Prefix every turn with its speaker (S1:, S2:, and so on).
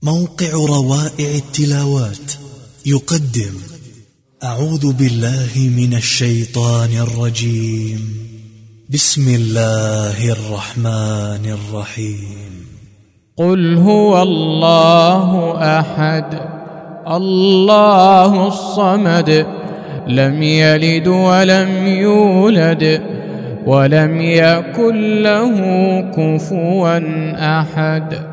S1: موقع روائع التلاوات يقدم أعوذ بالله من الشيطان الرجيم. بسم الله الرحمن الرحيم.
S2: قل هو الله أحد الله الصمد لم يلد ولم يولد ولم يكن له كفوا أحد.